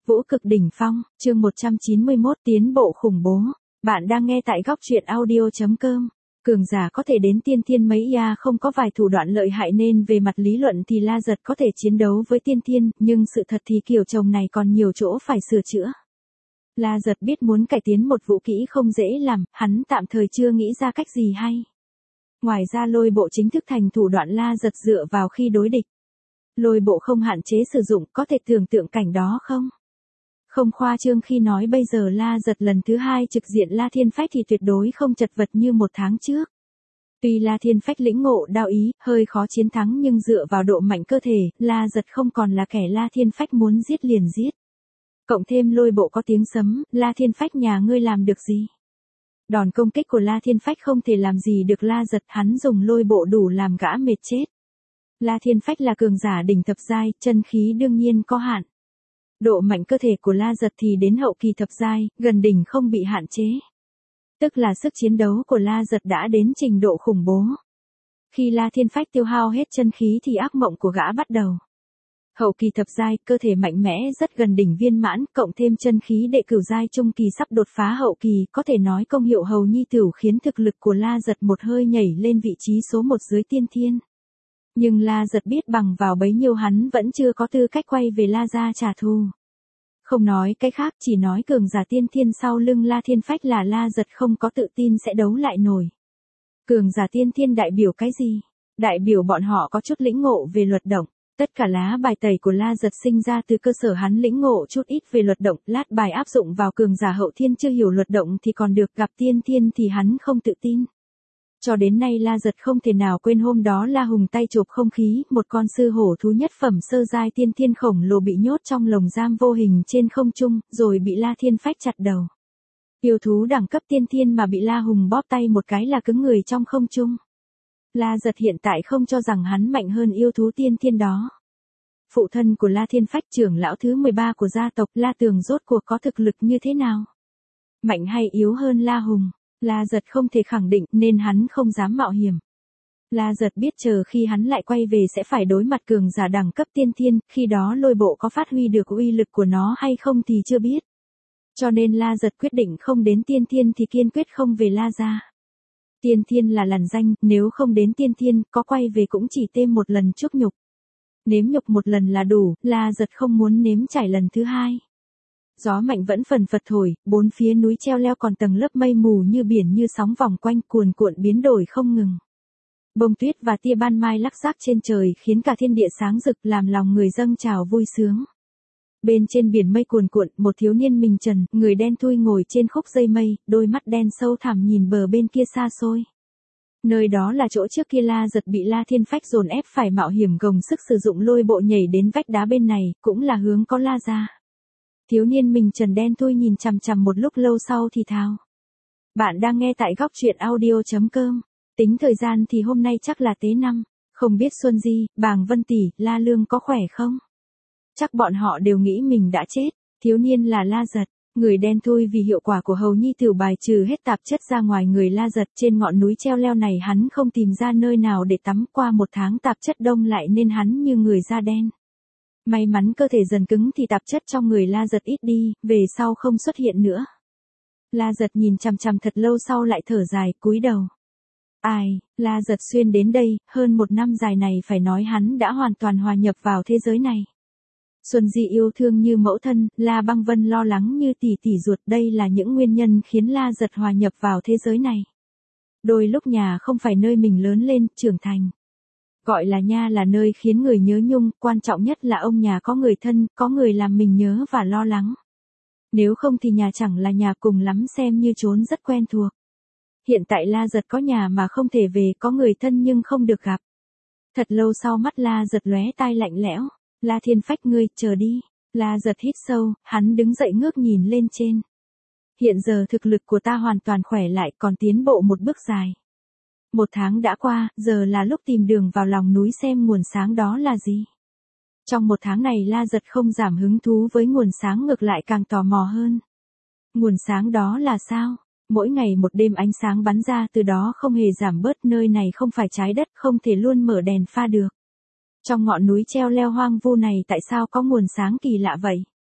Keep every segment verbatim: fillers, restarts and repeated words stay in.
Vũ cực đỉnh phong, chương một trăm chín mươi mốt tiến bộ khủng bố. Bạn đang nghe tại góc truyện audio.com. Cường giả có thể đến tiên thiên mấy ya không có vài thủ đoạn lợi hại nên về mặt lý luận thì La Giật có thể chiến đấu với tiên thiên, nhưng sự thật thì kiểu chồng này còn nhiều chỗ phải sửa chữa. La Giật biết muốn cải tiến một vũ kỹ không dễ làm, hắn tạm thời chưa nghĩ ra cách gì hay. Ngoài ra lôi bộ chính thức thành thủ đoạn La Giật dựa vào khi đối địch. Lôi bộ không hạn chế sử dụng, có thể tưởng tượng cảnh đó không? Không khoa trương khi nói bây giờ La Giật lần thứ hai trực diện La Thiên Phách thì tuyệt đối không chật vật như một tháng trước. Tuy La Thiên Phách lĩnh ngộ đao ý, hơi khó chiến thắng nhưng dựa vào độ mạnh cơ thể, La Giật không còn là kẻ La Thiên Phách muốn giết liền giết. Cộng thêm lôi bộ có tiếng sấm, La Thiên Phách nhà ngươi làm được gì? Đòn công kích của La Thiên Phách không thể làm gì được La Giật, hắn dùng lôi bộ đủ làm gã mệt chết. La Thiên Phách là cường giả đỉnh thập giai, chân khí đương nhiên có hạn. Độ mạnh cơ thể của La Giật thì đến hậu kỳ thập giai, gần đỉnh không bị hạn chế. Tức là sức chiến đấu của La Giật đã đến trình độ khủng bố. Khi La Thiên Phách tiêu hao hết chân khí thì ác mộng của gã bắt đầu. Hậu kỳ thập giai, cơ thể mạnh mẽ rất gần đỉnh viên mãn, cộng thêm chân khí đệ cửu giai trung kỳ sắp đột phá hậu kỳ, có thể nói công hiệu hầu nhi tửu khiến thực lực của La Giật một hơi nhảy lên vị trí số một dưới tiên thiên. Nhưng La Giật biết bằng vào bấy nhiêu hắn vẫn chưa có tư cách quay về La gia trả thù. Không nói cái khác, chỉ nói cường giả tiên thiên sau lưng La Thiên Phách là La Giật không có tự tin sẽ đấu lại nổi. Cường giả tiên thiên đại biểu cái gì? Đại biểu bọn họ có chút lĩnh ngộ về luật động. Tất cả lá bài tẩy của La Giật sinh ra từ cơ sở hắn lĩnh ngộ chút ít về luật động, lát bài áp dụng vào cường giả hậu thiên chưa hiểu luật động thì còn được, gặp tiên thiên thì hắn không tự tin. Cho đến nay La Giật không thể nào quên hôm đó La Hùng tay chộp không khí, một con sư hổ thú nhất phẩm sơ giai tiên thiên khổng lồ bị nhốt trong lồng giam vô hình trên không trung, rồi bị La Thiên Phách chặt đầu. Yêu thú đẳng cấp tiên thiên mà bị La Hùng bóp tay một cái là cứng người trong không trung. La Giật hiện tại không cho rằng hắn mạnh hơn yêu thú tiên thiên đó. Phụ thân của La Thiên Phách, trưởng lão thứ mười ba của gia tộc La Tường, rốt cuộc có thực lực như thế nào? Mạnh hay yếu hơn La Hùng? La Giật không thể khẳng định nên hắn không dám mạo hiểm. La Giật biết chờ khi hắn lại quay về sẽ phải đối mặt cường giả đẳng cấp tiên thiên, khi đó lôi bộ có phát huy được uy lực của nó hay không thì chưa biết. Cho nên La Giật quyết định không đến tiên thiên thì kiên quyết không về La gia. Tiên thiên là lằn danh, nếu không đến tiên thiên, có quay về cũng chỉ thêm một lần chuốc nhục. Nếm nhục một lần là đủ, La Giật không muốn nếm trải lần thứ hai. Gió mạnh vẫn phần phật thổi, bốn phía núi treo leo còn tầng lớp mây mù như biển như sóng vòng quanh cuồn cuộn biến đổi không ngừng. Bông tuyết và tia ban mai lắc rác trên trời khiến cả thiên địa sáng rực làm lòng người dâng trào vui sướng. Bên trên biển mây cuồn cuộn, một thiếu niên mình trần, người đen thui ngồi trên khúc dây mây, đôi mắt đen sâu thẳm nhìn bờ bên kia xa xôi. Nơi đó là chỗ trước kia La Giật bị La Thiên Phách dồn ép phải mạo hiểm gồng sức sử dụng lôi bộ nhảy đến vách đá bên này, cũng là hướng có La gia. Thiếu niên mình trần đen thui nhìn chằm chằm một lúc lâu sau thì thào. Bạn đang nghe tại góc truyện audio.com. Tính thời gian thì hôm nay chắc là tế năm. Không biết Xuân Di, Bàng Vân Tỷ, La Lương có khỏe không? Chắc bọn họ đều nghĩ mình đã chết. Thiếu niên là La Giật. Người đen thui vì hiệu quả của hầu nhi tửu bài trừ hết tạp chất ra ngoài người La Giật. Trên ngọn núi treo leo này hắn không tìm ra nơi nào để tắm, qua một tháng tạp chất đông lại nên hắn như người da đen. May mắn cơ thể dần cứng thì tạp chất trong người La Giật ít đi, về sau không xuất hiện nữa. La Giật nhìn chằm chằm thật lâu sau lại thở dài, cúi đầu. Ai, La Giật xuyên đến đây, hơn một năm dài này phải nói hắn đã hoàn toàn hòa nhập vào thế giới này. Xuân Di yêu thương như mẫu thân, La Băng Vân lo lắng như tỷ tỷ ruột, đây là những nguyên nhân khiến La Giật hòa nhập vào thế giới này. Đôi lúc nhà không phải nơi mình lớn lên, trưởng thành. Gọi là nha là nơi khiến người nhớ nhung, quan trọng nhất là ông nhà có người thân, có người làm mình nhớ và lo lắng. Nếu không thì nhà chẳng là nhà, cùng lắm xem như trốn rất quen thuộc. Hiện tại La Giật có nhà mà không thể về, có người thân nhưng không được gặp. Thật lâu sau mắt La Giật lóe tai lạnh lẽo. La Thiên Phách, ngươi, chờ đi. La Giật hít sâu, hắn đứng dậy ngước nhìn lên trên. Hiện giờ thực lực của ta hoàn toàn khỏe lại, còn tiến bộ một bước dài. Một tháng đã qua, giờ là lúc tìm đường vào lòng núi xem nguồn sáng đó là gì. Trong một tháng này La Giật không giảm hứng thú với nguồn sáng, ngược lại càng tò mò hơn. Nguồn sáng đó là sao? Mỗi ngày một đêm ánh sáng bắn ra từ đó không hề giảm bớt, nơi này không phải trái đất, không thể luôn mở đèn pha được. Trong ngọn núi treo leo hoang vu này tại sao có nguồn sáng kỳ lạ vậy?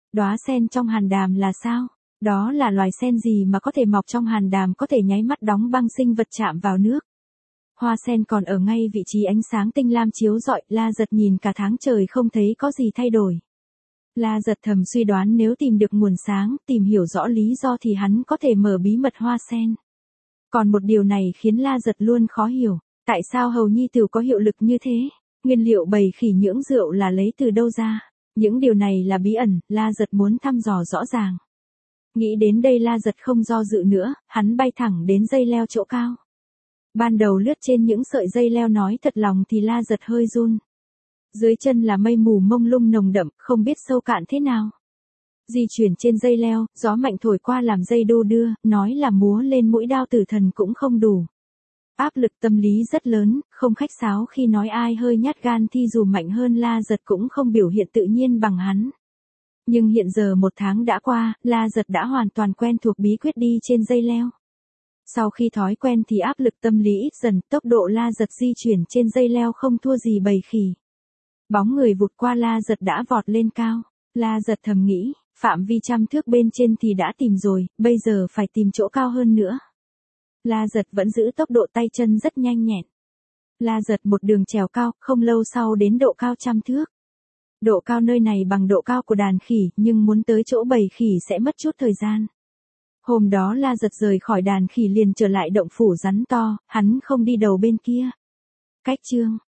Đóa sen trong hàn đàm là sao? Đó là loài sen gì mà có thể mọc trong hàn đàm, có thể nháy mắt đóng băng sinh vật chạm vào nước? Hoa sen còn ở ngay vị trí ánh sáng tinh lam chiếu rọi, La Giật nhìn cả tháng trời không thấy có gì thay đổi. La Giật thầm suy đoán nếu tìm được nguồn sáng, tìm hiểu rõ lý do thì hắn có thể mở bí mật hoa sen. Còn một điều này khiến La Giật luôn khó hiểu, tại sao hầu nhi tửu có hiệu lực như thế? Nguyên liệu bầy khỉ nhưỡng rượu là lấy từ đâu ra? Những điều này là bí ẩn, La Giật muốn thăm dò rõ ràng. Nghĩ đến đây La Giật không do dự nữa, hắn bay thẳng đến dây leo chỗ cao. Ban đầu lướt trên những sợi dây leo nói thật lòng thì La Giật hơi run. Dưới chân là mây mù mông lung nồng đậm, không biết sâu cạn thế nào. Di chuyển trên dây leo, gió mạnh thổi qua làm dây đô đưa, nói là múa lên mũi đao tử thần cũng không đủ. Áp lực tâm lý rất lớn, không khách sáo khi nói ai hơi nhát gan thì dù mạnh hơn La Giật cũng không biểu hiện tự nhiên bằng hắn. Nhưng hiện giờ một tháng đã qua, La Giật đã hoàn toàn quen thuộc bí quyết đi trên dây leo. Sau khi thói quen thì áp lực tâm lý ít dần, tốc độ La Giật di chuyển trên dây leo không thua gì bầy khỉ. Bóng người vụt qua La Giật đã vọt lên cao. La Giật thầm nghĩ, phạm vi trăm thước bên trên thì đã tìm rồi, bây giờ phải tìm chỗ cao hơn nữa. La Giật vẫn giữ tốc độ tay chân rất nhanh nhẹn. La Giật một đường trèo cao, không lâu sau đến độ cao trăm thước. Độ cao nơi này bằng độ cao của đàn khỉ, nhưng muốn tới chỗ bầy khỉ sẽ mất chút thời gian. Hôm đó La Giật rời khỏi đàn khỉ liền trở lại động phủ rắn to, hắn không đi đầu bên kia. Cách chương